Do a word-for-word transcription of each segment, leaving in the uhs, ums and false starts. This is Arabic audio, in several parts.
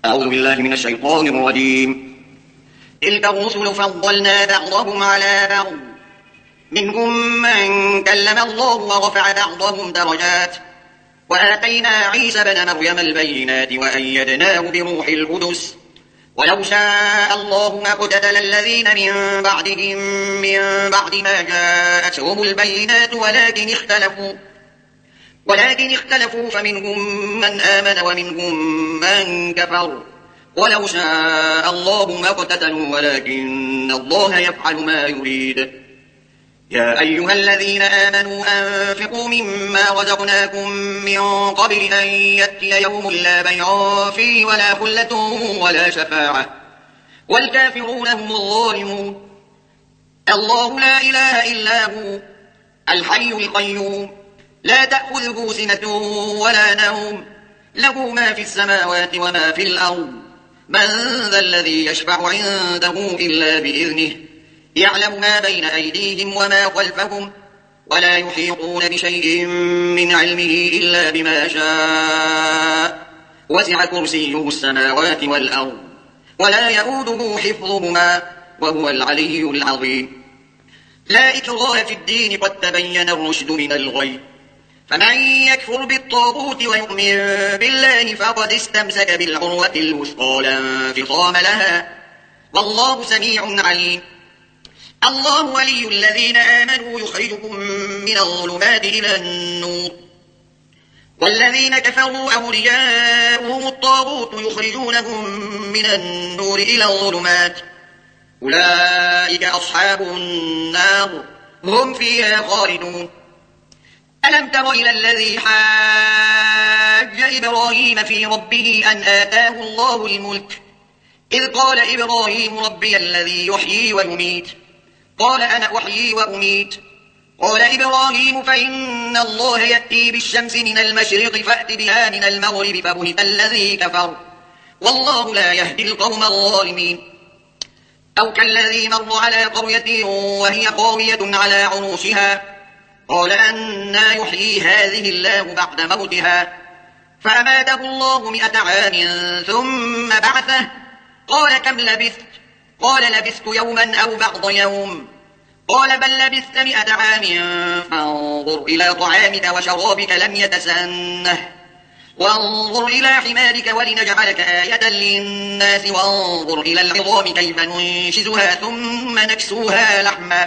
أعوذ بالله من الشيطان الرجيم. تلك الرسل فضلنا بعضهم على بعض، منهم من كلم الله ورفع بعضهم درجات، وآتينا عيسى بن مريم البينات وأيدناه بروح القدس، ولو شاء الله ما اقتتل الذين من بعدهم من بعد ما جاءتهم البينات ولكن اختلفوا ولكن اختلفوا فمنهم من آمن ومنهم من كفر، ولو شاء الله ما اقتتلوا ولكن الله يفعل ما يريد. يا أيها الذين آمنوا أنفقوا مما رزقناكم من قبل أن يأتي يوم لا بيع فيه ولا خلة ولا شفاعة والكافرون هم الظالمون. الله لا إله إلا هو الحي القيوم، لا تأخذه سنة ولا نوم، له ما في السماوات وما في الأرض. من ذا الذي يشفع عنده إلا بإذنه، يعلم ما بين أيديهم وما خلفهم، ولا يحيطون بشيء من علمه إلا بما شاء، وسع كرسيه السماوات والأرض ولا يؤوده حفظهما وهو العلي العظيم. لا إكراه في الدين، قد تبين الرشد من الغي، فمن يكفر بالطاغوت ويؤمن بالله فقد استمسك بالعروة الوثقى لا انفصام لها، والله سميع عليم. الله ولي الذين آمنوا يخرجكم من الظلمات إلى النور، والذين كفروا أولياؤهم الطاغوت يخرجونهم من النور إلى الظلمات، أولئك أصحاب النار هم فيها خالدون. ألم تر إلى الذي حاج إبراهيم في ربه أن آتاه الله الملك، إذ قال إبراهيم ربي الذي يحيي ويميت، قال أنا أحيي وأميت. قال إبراهيم فإن الله يأتي بالشمس من المشرق فأت بها من المغرب فبهت الذي كفر، والله لا يهدي القوم الظالمين. أو كالذي مر على قرية وهي خاوية على عروشها، قال أنى يحيي هذه الله بعد موتها، فأماته الله مئة عام ثم بعثه، قال كم لبثت؟ قال لبثت يوما أو بعض يوم، قال بل لبثت مئة عام فانظر إلى طعامك وشرابك لم يتسنه، وانظر إلى حمارك ولنجعلك آية للناس، وانظر إلى العظام كيف ننشزها ثم نكسوها لحما،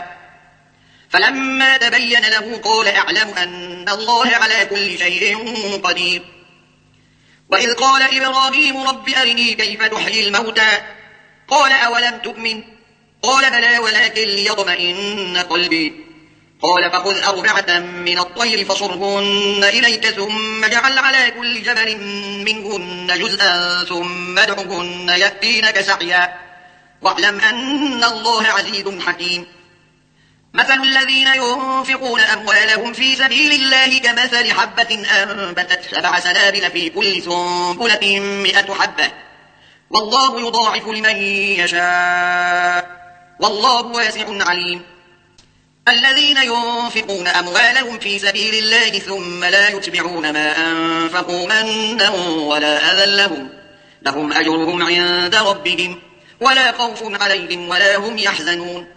فلما تبين له قال أعلم أن الله على كل شيء قدير. وإذ قال إبراهيم رب أرني كيف تحيي الموتى، قال أولم تؤمن؟ قال بلى ولكن ليطمئن قلبي. قال فخذ أربعة من الطير فصرهن إليك ثم اجعل على كل جبل منهن جزءا ثم ادعهن يأتينك سعيا، واعلم أن الله عزيز حكيم. مثل الذين ينفقون أموالهم في سبيل الله كمثل حبة أنبتت سبع سنابل في كل سنبلة مئة حبة، والله يضاعف لمن يشاء، والله واسع عليم. الذين ينفقون أموالهم في سبيل الله ثم لا يتبعون ما أنفقوا منا ولا أذى لهم لهم أجرهم عند ربهم ولا خوف عليهم ولا هم يحزنون.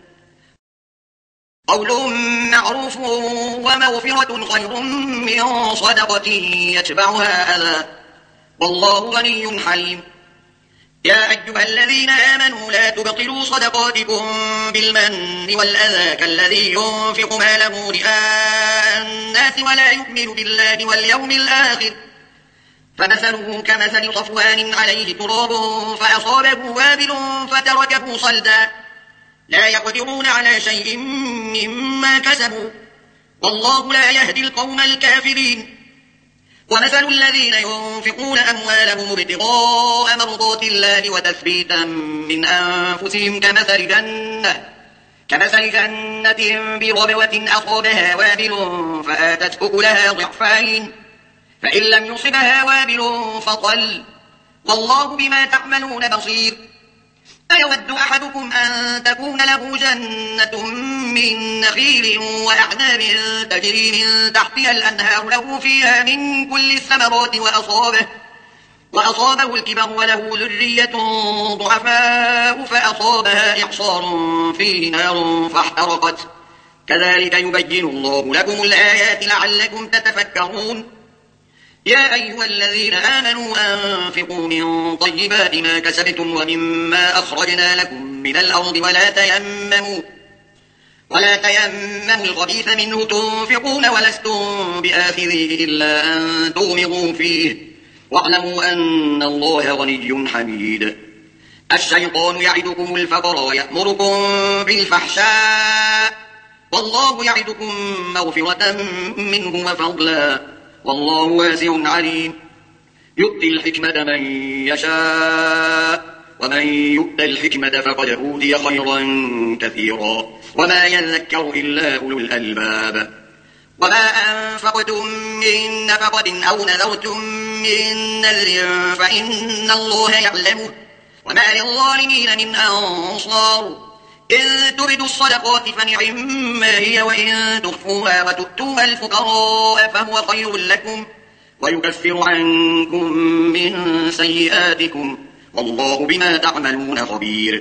قول معروف ومغفرة خير من صدقة يتبعها أذى، والله غني حليم. يا أيها الذين آمنوا لا تبطلوا صدقاتكم بالمن والأذى كالذي ينفق ماله رئاء الناس ولا يؤمن بالله واليوم الآخر، فمثله كمثل صفوان عليه تراب فأصابه وابل فتركه صلدا، لا يقدرون على شيء مما كسبوا، والله لا يهدي القوم الكافرين. ومثل الذين ينفقون أموالهم ابتغاء مرضات الله وتثبيتا من أنفسهم كمثل جنة كمثل جنة بربوة أصابها وابل فآتت أكلها ضعفين، فإن لم يصبها وابل فطل، والله بما تعملون بصير. أيود أحدكم أن تكون له جنة من نخيل وأعناب تجري من تحتها الأنهار له فيها من كل الثمرات وأصابه, وأصابه الكبر وله ذرية ضعفاء فأصابها إعصار فيه نار فاحترقت كذلك يبين الله لكم الآيات لعلكم تتفكرون يا أيها الذين آمنوا أنفقوا من طيبات ما كسبتم ومما أخرجنا لكم من الأرض ولا تيمموا ولا تيمموا الخبيث منه تنفقون ولستم بآخذيه إلا أن تغمضوا فيه واعلموا أن الله غني حميد الشيطان يعدكم الفقر ويأمركم بالفحشاء والله يعدكم مغفرة منه وفضلا والله واسع عليم يؤتي الحكمة من يشاء ومن يؤت الحكمة فقد أوتي خيرا كثيرا وما يذكر إلا أولو الألباب وما أنفقتم من نفقة أو نذرتم من نذر فإن الله يعلمه وما للظالمين من أنصار إن تبدوا الصدقات فنعما هي وإن تخفوها وتؤتوها الفقراء فهو خير لكم ويكفر عنكم من سيئاتكم والله بما تعملون خبير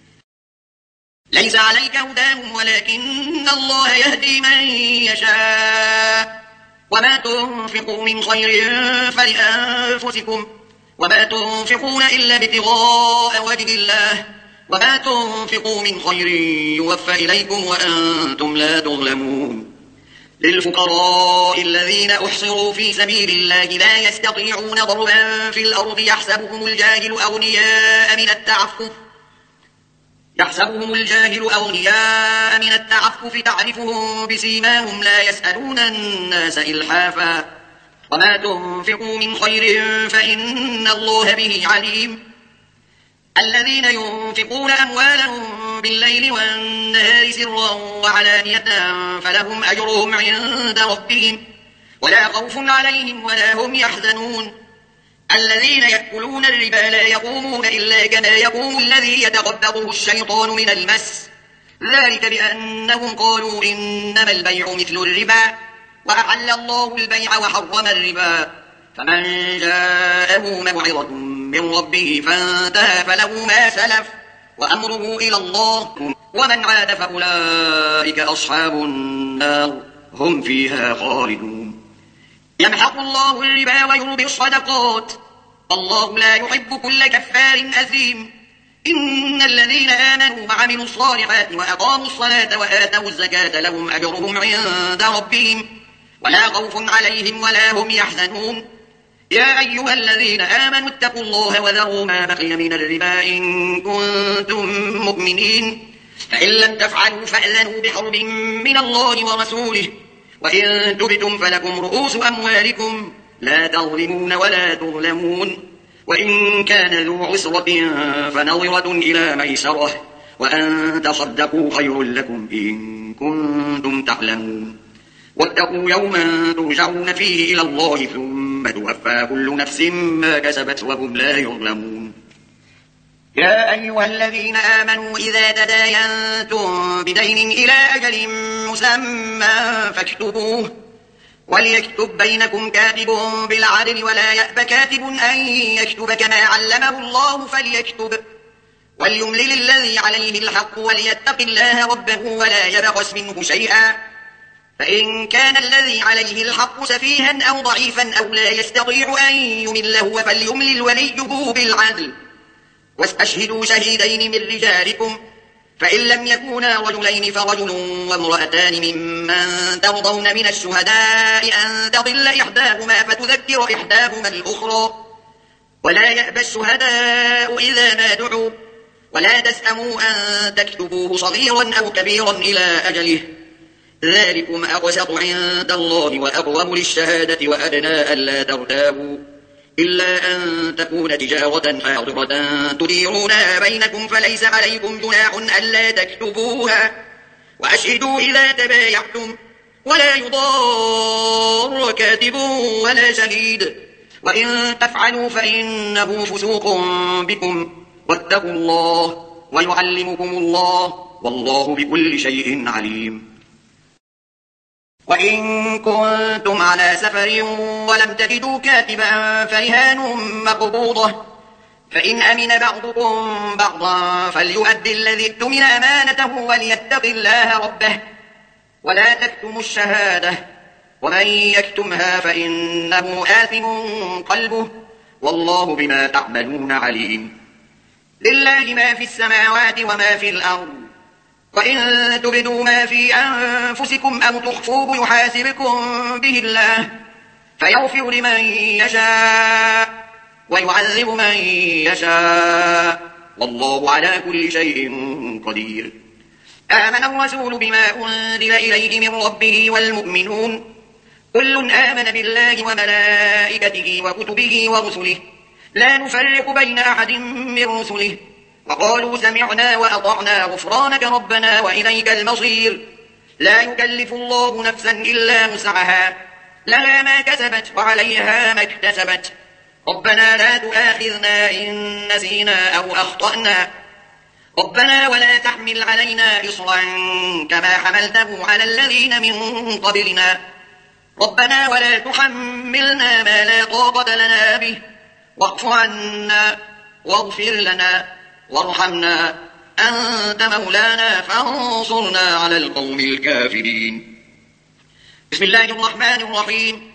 ليس عليك هداهم ولكن الله يهدي من يشاء وما تنفقوا من خير فلأنفسكم وما تنفقون إلا ابتغاء وجه الله وما تنفقوا من خير يوفى إليكم وأنتم لا تظلمون للفقراء الذين أحصروا في سبيل الله لا يستطيعون ضربا في الأرض يحسبهم الجاهل أغنياء من التعفف يحسبهم الجاهل أغنياء من التعفف تعرفهم بسيماهم لا يسألون الناس إلحافا وما تنفقوا من خير فإن الله به عليم الذين ينفقون أموالهم بالليل والنهار سرا وعلانية فلهم أجرهم عند ربهم ولا خوف عليهم ولا هم يحزنون الذين يأكلون الربا لا يقومون إلا كما يقوم الذي يتقبضه الشيطان من المس ذلك بأنهم قالوا إنما البيع مثل الربا وأحل الله البيع وحرم الربا فمن جاءه موعظة من ربه فانتهى فله ما سلف وأمره إلى الله ومن عاد فأولئك أصحاب النار هم فيها خالدون يمحق الله الربا ويربي الصدقات والله لا يحب كل كفار أثيم إن الذين آمنوا وعملوا الصالحات وأقاموا الصلاة وآتوا الزكاة لهم أجرهم عند ربهم ولا خوف عليهم ولا هم يحزنون يا أيها الذين آمنوا اتقوا الله وذروا ما بقي من الربا إن كنتم مؤمنين فإن لم تفعلوا فأذنوا بحرب من الله ورسوله وإن تبتم فلكم رؤوس أموالكم لا تظلمون ولا تظلمون وإن كان ذو عسرة فنظرة إلى ميسرة وأن تصدقوا خير لكم إن كنتم تعلمون واتقوا يوما ترجعون فيه إلى الله ثم توفى كل نفس ما كسبت وهم لا يظلمون يا أيها الذين آمنوا إذا تداينتم بدين إلى أجل مسمى فاكتبوه وليكتب بينكم كاتب بالعدل ولا يأب كاتب أن يكتب كما علمه الله فليكتب وليملل الذي عليه الحق وليتق الله ربه ولا يبخس منه شيئا فإن كان الذي عليه الحق سفيها أو ضعيفا أو لا يستطيع أن يمله فليملل وليه بالعدل واستشهدوا شهيدين من رجالكم فإن لم يكونا رجلين فرجل وامرأتان ممن ترضون من الشهداء أن تضل إحداهما فتذكر إحداهما الأخرى ولا يأبى الشهداء إذا ما دعوا ولا تسأموا أن تكتبوه صغيرا أو كبيرا إلى أجله ذلكم أقسط عند الله وأقوم للشهادة وأدنى ألا ترتابوا إلا أن تكون تجارة حاضرة تديرونها بينكم فليس عليكم جناح ألا تكتبوها وأشهدوا إذا تبايعتم ولا يضار كاتب ولا شهيد وإن تفعلوا فإنه فسوق بكم واتقوا الله ويعلمكم الله والله بكل شيء عليم وإن كنتم على سفر ولم تجدوا كاتبا فرهان مقبوضة، فإن أمن بعضكم بعضا فليؤد الذي اؤتمن أمانته وليتق الله ربه ولا تكتموا الشهادة، ومن يكتمها فإنه آثم قلبه والله بما تعملون عليم. لله ما في السماوات وما في الأرض، وإن تبدوا ما في أنفسكم أو تخفوه يحاسبكم به الله فيغفر لمن يشاء ويعذب من يشاء والله على كل شيء قدير. آمن الرسول بما أنزل إليه من ربه والمؤمنون كل آمن بالله وملائكته وكتبه ورسله لا نفرق بين أحد من رسله وقالوا سمعنا وأطعنا غفرانك ربنا وإليك المصير. لا يكلف الله نفسا إلا وسعها لها ما كسبت وعليها ما اكتسبت ربنا لا تؤاخذنا إن نسينا أو أخطأنا ربنا ولا تحمل علينا إصرا كما حملته على الذين من قبلنا ربنا ولا تحملنا ما لا طاقة لنا به واعف عنا واغفر لنا وارحمنا أنت مولانا فانصرنا على القوم الكافرين. بسم الله الرحمن الرحيم.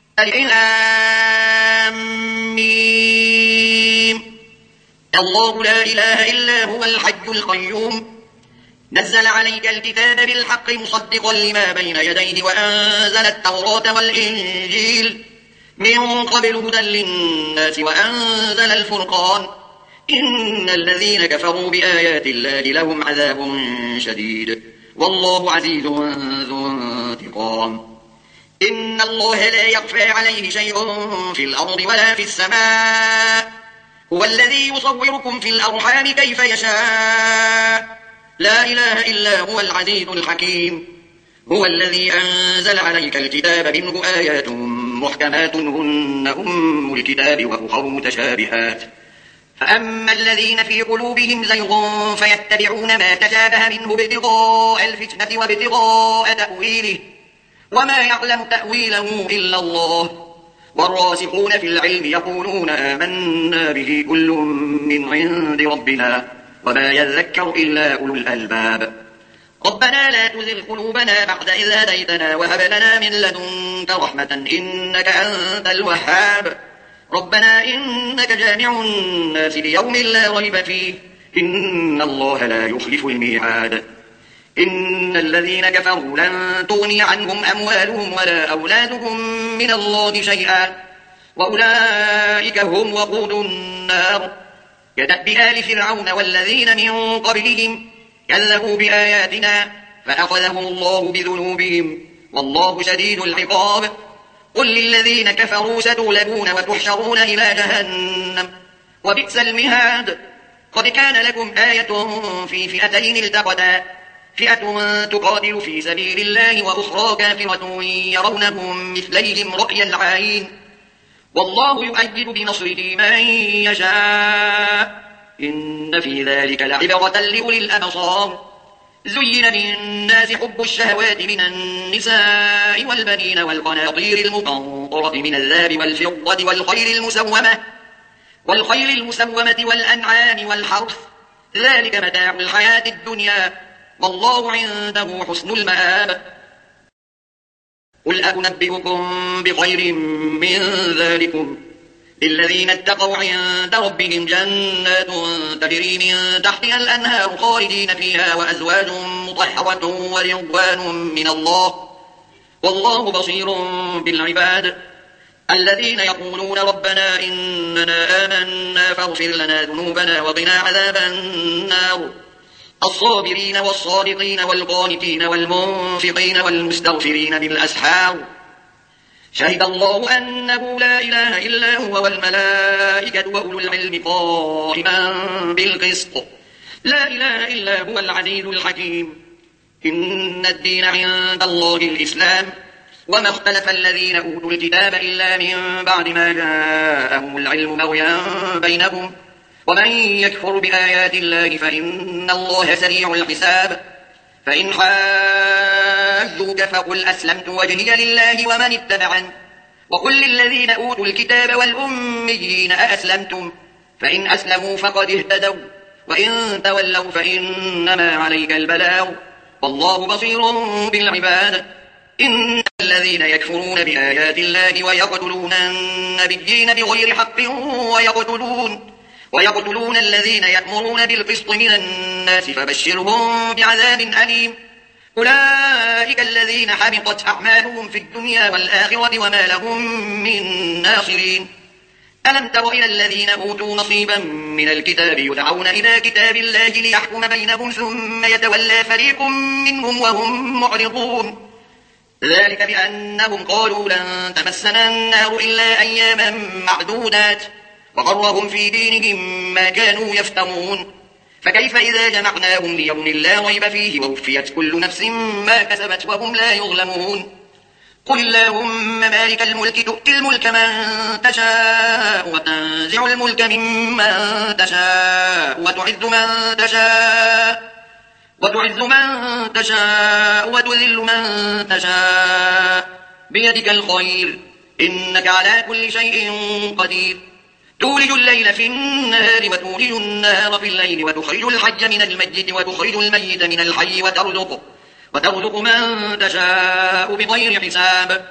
آمين. الله لا إله إلا هو الحي القيوم نزل عليك الكتاب بالحق مصدقا لما بين يديه وأنزل التوراة والإنجيل من قبل هدى للناس وأنزل الفرقان إن الذين كفروا بآيات الله لهم عذاب شديد والله عزيز ذو انتقام. إن الله لا يخفى عليه شيء في الأرض ولا في السماء هو الذي يصوركم في الأرحام كيف يشاء لا إله إلا هو العزيز الحكيم. هو الذي أنزل عليك الكتاب منه آيات محكمات هن أم الكتاب وأخر متشابهات فأما الذين في قلوبهم زيغ فيتبعون ما تشابه منه ابتغاء الفتنة وابتغاء تأويله وما يعلم تأويله إلا الله والراسخون في العلم يقولون آمنا به كل من عند ربنا وما يذكر إلا أولو الألباب. ربنا لا تزغ قلوبنا بعد إذ هديتنا وهب لنا من لدنك رحمة إنك أنت الوهاب. ربنا إنك جامع الناس ليوم لا ريب فيه إن الله لا يخلف الميعاد. إن الذين كفروا لن تغني عنهم أموالهم ولا أولادهم من الله شيئا وأولئك هم وقود النار كدأب آل فرعون والذين من قبلهم كذبوا بآياتنا فأخذهم الله بذنوبهم والله شديد العقاب. قل للذين كفروا ستغلبون وتحشرون إلى جهنم وبئس المهاد. قد كان لكم آية في فئتين التقتا فئة تقاتل في سبيل الله وأخرى كافرة يرونهم مثليهم رأي العين والله يؤيد بنصره من يشاء إن في ذلك لعبرة لأولي الأبصار. زين للناس حب الشهوات من النساء والبنين والقناطير المقنطرة من الذهب والفضة والخيل المسومة والخيل المسومة والأنعام والحرث ذلك متاع الحياة الدنيا والله عنده حسن المآب. قل أنبئكم بخير من ذلكم للذين اتقوا عند ربهم جنات تجري من تحتها الأنهار خالدين فيها وأزواج مطهرة ورضوان من الله والله بصير بالعباد. الذين يقولون ربنا إننا آمنا فاغفر لنا ذنوبنا وقنا عذاب النار الصابرين والصادقين والقانتين والمنفقين والمستغفرين بالأسحار. شهد الله أنه لا إله إلا هو والملائكة وأولو العلم قائما بالقسط لا إله إلا هو العزيز الحكيم. إن الدين عند الله الإسلام وما اختلف الذين أوتوا الكتاب إلا من بعد ما جاءهم العلم بغيا بينهم ومن يكفر بآيات الله فإن الله سريع الحساب. فإن عزوك فقل أسلمت وجهي لله ومن اتبعني وقل للذين أوتوا الكتاب والأميين أأسلمتم فإن أسلموا فقد اهتدوا وإن تولوا فإنما عليك البلاغ والله بصير بالعباد. إن الذين يكفرون بآيات الله ويقتلون النبيين بغير حق ويقتلون, ويقتلون الذين يأمرون بالقسط من الناس فبشرهم بعذاب أليم. أولئك الذين حبطت أعمالهم في الدنيا والآخرة وما لهم من ناصرين. ألم تر إلى الذين أوتوا نصيبا من الكتاب يدعون إلى كتاب الله ليحكم بينهم ثم يتولى فريق منهم وهم معرضون ذلك بأنهم قالوا لن تمسنا النار إلا أياما معدودات وغرهم في دينهم ما كانوا يفترون فكيف إذا جمعناهم ليوم لا ريب فيه ووفيت كل نفس ما كسبت وهم لا يظلمون. قل اللهم مالك الملك تؤتي الملك من تشاء وتنزع الملك ممن تشاء وتعز من تشاء وتعز من تشاء وتذل من تشاء بيدك الخير إنك على كل شيء قدير. تولج الليل في النهار وتولج النهار في الليل وتخرج الحي من الميت وتخرج الميت من الحي وترزق وترزق من تشاء بغير حساب.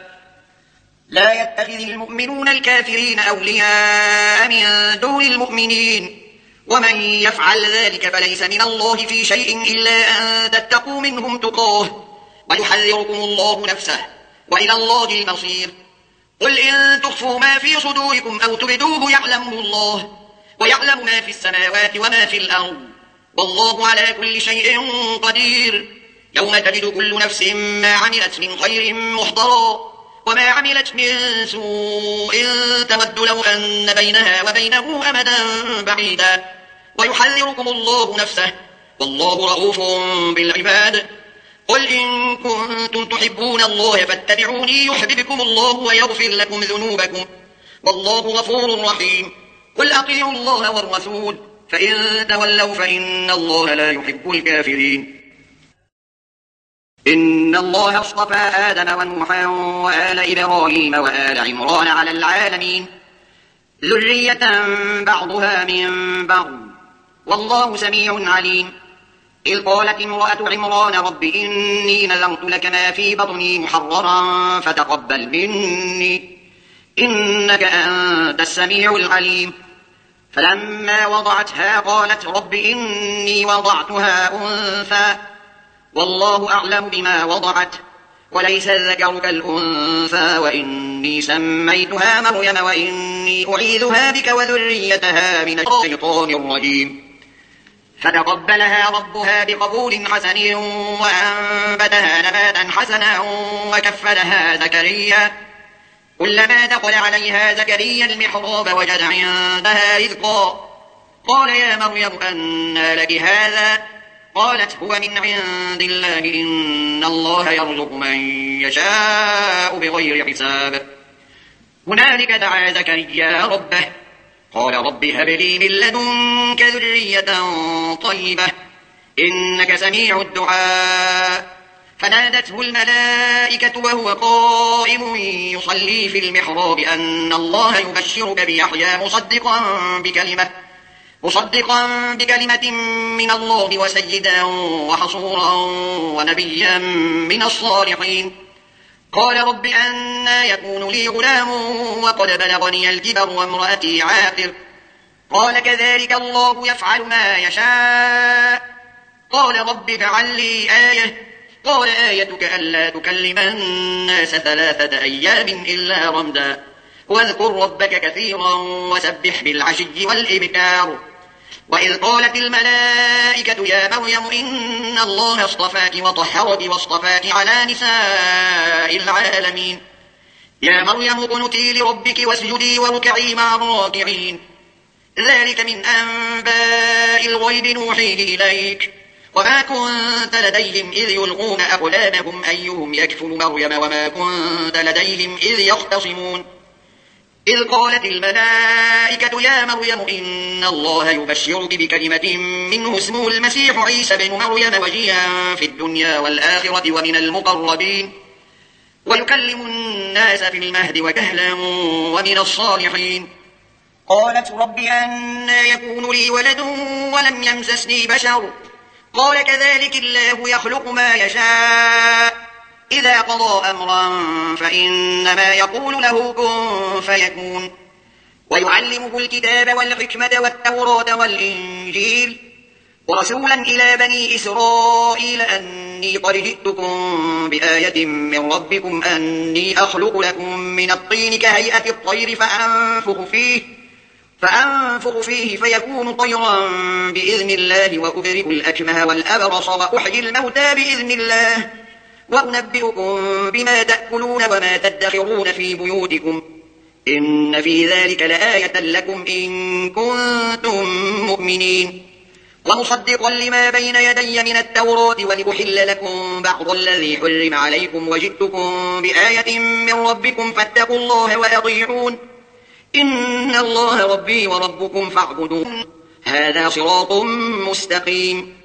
لا يتخذ المؤمنون الكافرين أولياء من دون المؤمنين ومن يفعل ذلك فليس من الله في شيء إلا أن تتقوا منهم تقاه ويحذركم الله نفسه وإلى الله المصير. قل إن تخفوا ما في صدوركم أو تبدوه يعلمه الله ويعلم ما في السماوات وما في الأرض والله على كل شيء قدير. يوم تجد كل نفس ما عملت من خير محضرا وما عملت من سوء تود لو أن بينها وبينه أمدا بعيدا ويحذركم الله نفسه والله رؤوف بالعباد. قل إن كنتم تحبون الله فاتبعوني يحببكم الله ويغفر لكم ذنوبكم والله غفور رحيم. قل أطيعوا الله والرسول فإن تولوا فإن الله لا يحب الكافرين. إن الله اصطفى آدم ونوحا وآل إبراهيم وآل عمران على العالمين ذرية بعضها من بعض والله سميع عليم. إذ قالت امرأة عمران رب إني نذرت لك ما في بطني محررا فتقبل مني إنك أنت السميع العليم. فلما وضعتها قالت رب إني وضعتها أنثى والله أعلم بما وضعت وليس الذكر كالأنثى وإني سميتها مريم وإني أعيذها بك وذريتها من الشيطان الرجيم. فتقبلها ربها بقبول حسن وأنبتها نباتا حسنا وكفلها زكريا كلما دخل عليها زكريا المحراب وجد عندها رزقا قال يا مريم أنى لك هذا قالت هو من عند الله إن الله يرزق من يشاء بغير حساب. هنالك دعا زكريا ربه قال رب هب لي من لدنك ذرية طيبة إنك سميع الدعاء. فنادته الملائكة وهو قائم يصلي في المحراب أن الله يبشرك بيحيى مصدقا بكلمة مصدقا بكلمة من الله وسيدا وحصورا ونبيا من الصالحين. قال رب أنى يكون لي غلام وقد بلغني الكبر وامرأتي عاقر قال كذلك الله يفعل ما يشاء. قال رب اجعل لي آية قال آيتك ألا تكلم الناس ثلاثة أيام إلا رمدا واذكر ربك كثيرا وسبح بالعشي والإبكار. وإذ قالت الملائكة يا مريم إن الله اصطفاك وطهرك واصطفاك على نساء العالمين. يا مريم اقنتي لربك واسجدي واركعي مع الراكعين. ذلك من أنباء الغيب نوحيه إليك وما كنت لديهم إذ يلقون أقلامهم أيهم يكفل مريم وما كنت لديهم إذ يختصمون. إذ قالت الملائكة يا مريم إن الله يبشرك بكلمة منه اسمه المسيح عيسى بن مريم وجيها في الدنيا والآخرة ومن المقربين ويكلم الناس في المهد وكهلا ومن الصالحين. قالت رب أنى يكون لي ولد ولم يمسسني بشر قال كذلك الله يخلق ما يشاء إذا قضى أمرا فإنما يقول له كن فيكون. ويعلمه الكتاب والحكمة والتوراة والإنجيل ورسولا إلى بني إسرائيل أني قد جئتكم بآية من ربكم أني أخلق لكم من الطين كهيئة الطير فأنفخ فيه, فأنفخ فيه فيكون طيرا بإذن الله وأبرئ الأكمه والأبرص وأحيي الموتى بإذن الله وأنبئكم بما تأكلون وما تدخرون في بيوتكم إن في ذلك لآية لكم إن كنتم مؤمنين. ومصدقا لما بين يدي من التوراة ولأحل لكم بعض الذي حرم عليكم وجئتكم بآية من ربكم فاتقوا الله وأطيعون إن الله ربي وربكم فاعبدون هذا صراط مستقيم.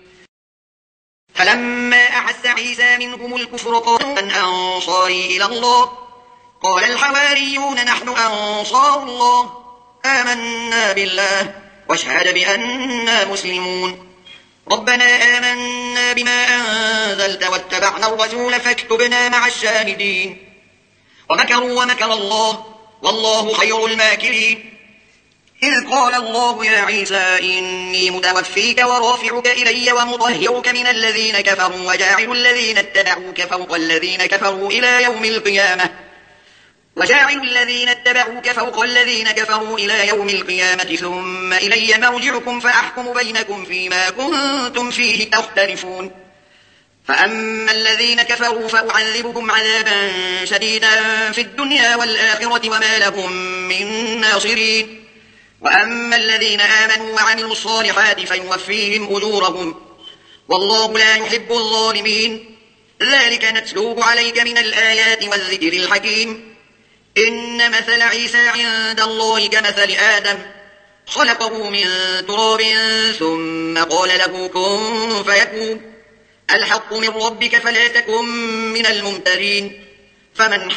فلما أحس عيسى منهم الكفر قالوا من أنصاري إلى الله قال الحواريون نحن أنصار الله آمنا بالله واشهد بأننا مسلمون. ربنا آمنا بما أنزلت واتبعنا الرسول فاكتبنا مع الشاهدين. ومكروا ومكر الله والله خير الماكرين. إذ قال الله يا عيسى إني متوفيك ورافعك إلي ومطهرك من الذين كفروا وجاعل الذين اتبعوك فوق الذين كفروا إلى يوم القيامة وجاعل الذين اتبعوك فوق الذين كفروا إلى يوم القيامة ثم إلي مرجعكم فأحكم بينكم فيما كنتم فيه تختلفون. فأما الذين كفروا فأعذبكم عذابا شديدا في الدنيا والآخرة وما لهم من ناصرين. وأما الذين آمنوا وعملوا الصالحات فيوفيهم أجورهم والله لا يحب الظالمين. ذلك نتلوه عليك من الآيات والذكر الحكيم. إن مثل عيسى عند الله كمثل آدم خلقه من تراب ثم قال له كن فيكون الحق من ربك فلا تكن من الممترين. فمن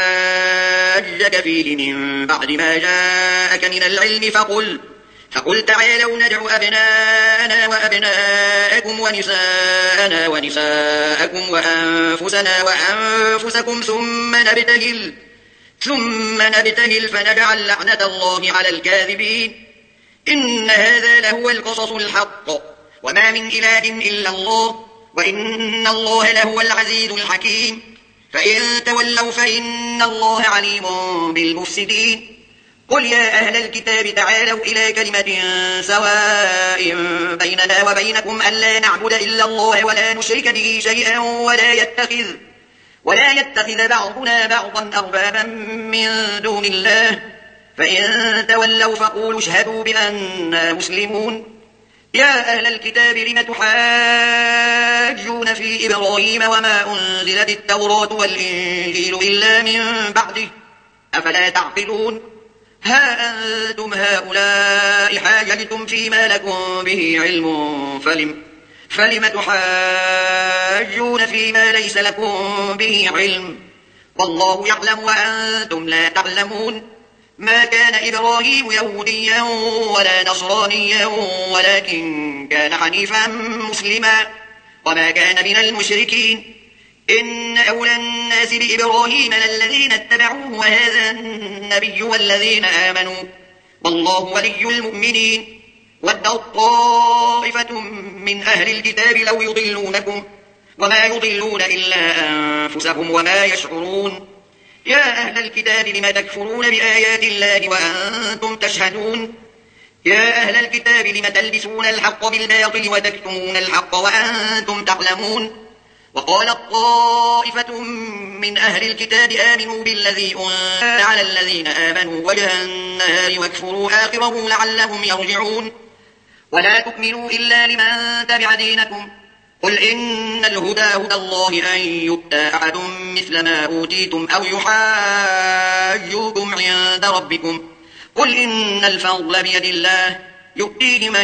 حاجك فيه من بعد ما جاءك من العلم فقل, فقل تعالوا ندع أبناءنا وأبناءكم ونساءنا ونساءكم وأنفسنا وأنفسكم ثم نبتهل, ثم نبتهل فنجعل لعنة الله على الكاذبين. إن هذا لهو القصص الحق وما من إله إلا الله وإن الله لهو العزيز الحكيم. فإن تولوا فإن الله عليم بالمفسدين. قل يا أهل الكتاب تعالوا إلى كلمة سواء بيننا وبينكم ألا نعبد إلا الله ولا نشرك به شيئا ولا يتخذ, ولا يتخذ بعضنا بعضا أربابا من دون الله فإن تولوا فقولوا اشهدوا بأننا مسلمون. يا أهل الكتاب لم تحاجون في إبراهيم وما أنزلت التوراة والإنجيل إلا من بعده أفلا تعقلون. ها أنتم هؤلاء حاججتم فيما لكم به علم فلم, فلم تحاجون فيما ليس لكم به علم والله يعلم وأنتم لا تعلمون. ما كان إبراهيم يهوديا ولا نصرانيا ولكن كان حنيفا مسلما وما كان من المشركين. إن أولى الناس بإبراهيم للذين اتبعوه وهذا النبي والذين آمنوا والله ولي المؤمنين. ودت طائفة من أهل الكتاب لو يضلونكم وما يضلون إلا أنفسهم وما يشعرون. يا أهل الكتاب لم تكفرون بآيات الله وأنتم تشهدون. يا أهل الكتاب لم تلبسون الحق بالباطل وتكتمون الحق وأنتم تعلمون. وقالت طائفة من أهل الكتاب آمنوا بالذي أنزل على الذين آمنوا وجه النهار واكفروا آخره لعلهم يرجعون. ولا تؤمنوا إلا لمن تبع دينكم قل إن الهدى هدى الله أن يؤتى أحد مثل ما أوتيتم أو يحاجوكم عند ربكم قل إن الفضل بيد الله يؤتيه من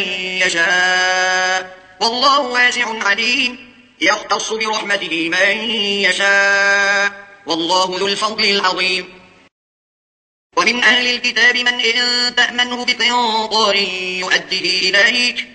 يشاء والله واسع عليم يختص برحمته من يشاء والله ذو الفضل العظيم. ومن أهل الكتاب من إن تأمنه بقنطار يؤديه إليك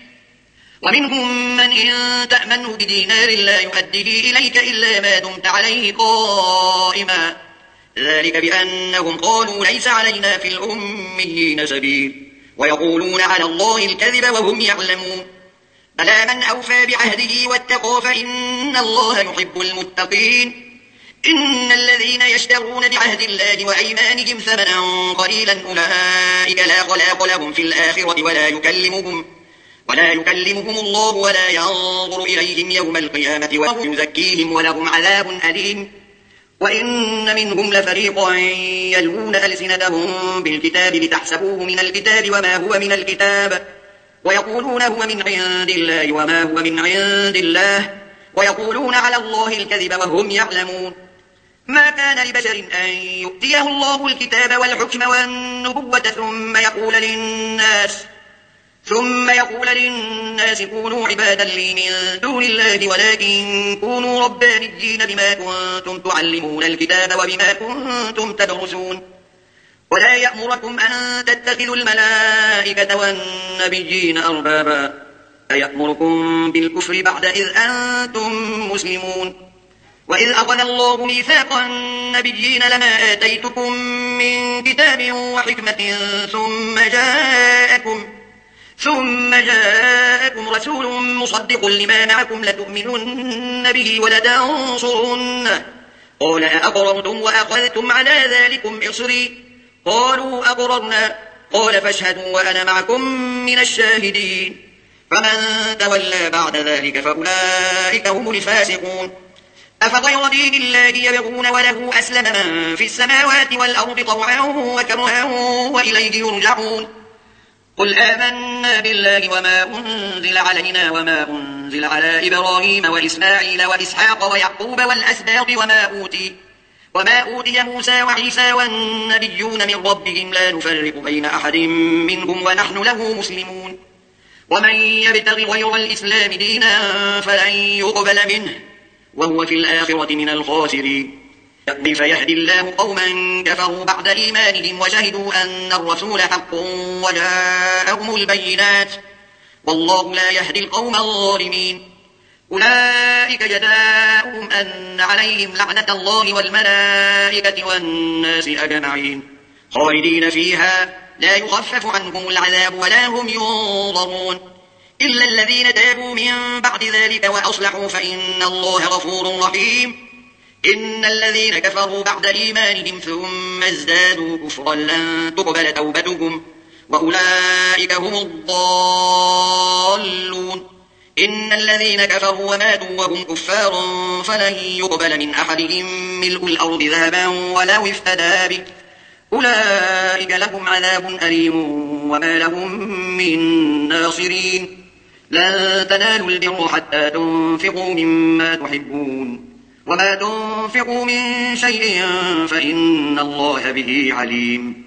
ومنهم من إن تأمنه بدينار لا يؤديه إليك إلا ما دمت عليه قائما ذلك بأنهم قالوا ليس علينا في الأميين سبيل ويقولون على الله الكذب وهم يعلمون بلى من أوفى بعهده واتقى فإن الله يحب المتقين إن الذين يشترون بعهد الله وأيمانهم ثمنا قليلا أولئك لا خلاق لهم في الآخرة ولا يكلمهم ولا يكلمهم الله ولا ينظر إليهم يوم القيامة ولا يزكيهم ولهم عذاب أليم. وإن منهم لفريقا يلوون ألسنتهم بالكتاب لتحسبوه من الكتاب وما هو من الكتاب ويقولون هو من عند الله وما هو من عند الله ويقولون على الله الكذب وهم يعلمون ما كان لبشر أن يؤتيه الله الكتاب والحكم والنبوة ثم يقول للناس ثم يقول للناس كونوا عبادا لي من دون الله ولكن كونوا ربانيين بما كنتم تعلمون الكتاب وبما كنتم تدرسون ولا يأمركم أن تتخذوا الملائكة والنبيين أربابا أيأمركم بالكفر بعد إذ أنتم مسلمون وإذ أخذ الله ميثاق النبيين لما آتيتكم من كتاب وحكمة ثم جاءكم ثم جاءكم رسول مصدق لما معكم لتؤمنن به ولتنصرنه قال أأقررتم وأخذتم على ذلكم إصري قالوا أقررنا قال فاشهدوا وأنا معكم من الشاهدين فمن تولى بعد ذلك فأولئك هم الفاسقون أفغير دين الله يبغون وله أسلم من في السماوات والأرض طوعا وكرها وإليه يرجعون قل آمنا بالله وما أنزل علينا وما أنزل على إبراهيم وإسماعيل وإسحاق ويعقوب والأسباط وما أوتي وما أوتي موسى وعيسى والنبيون من ربهم لا نفرق بين أحد منهم ونحن له مسلمون ومن يبتغ غير الإسلام دينا فلن يقبل منه وهو في الآخرة من الخاسرين كيف يهدي الله قوما كفروا بعد إيمانهم وشهدوا أن الرسول حق وجاءهم البينات والله لا يهدي القوم الظالمين أولئك جزاؤهم أن عليهم لعنة الله والملائكة والناس أجمعين خالدين فيها لا يخفف عنهم العذاب ولا هم ينظرون إلا الذين تابوا من بعد ذلك وأصلحوا فإن الله غفور رحيم إن الذين كفروا بعد إيمانهم ثم ازدادوا كفرا لن تقبل توبتهم وأولئك هم الضالون إن الذين كفروا وماتوا وهم كفار فلن يقبل من أحدهم ملء الأرض ذهبا ولو افتدى به أولئك لهم عذاب أليم وما لهم من ناصرين لن تنالوا البر حتى تنفقوا مما تحبون وما تنفقوا من شيء فإن الله به عليم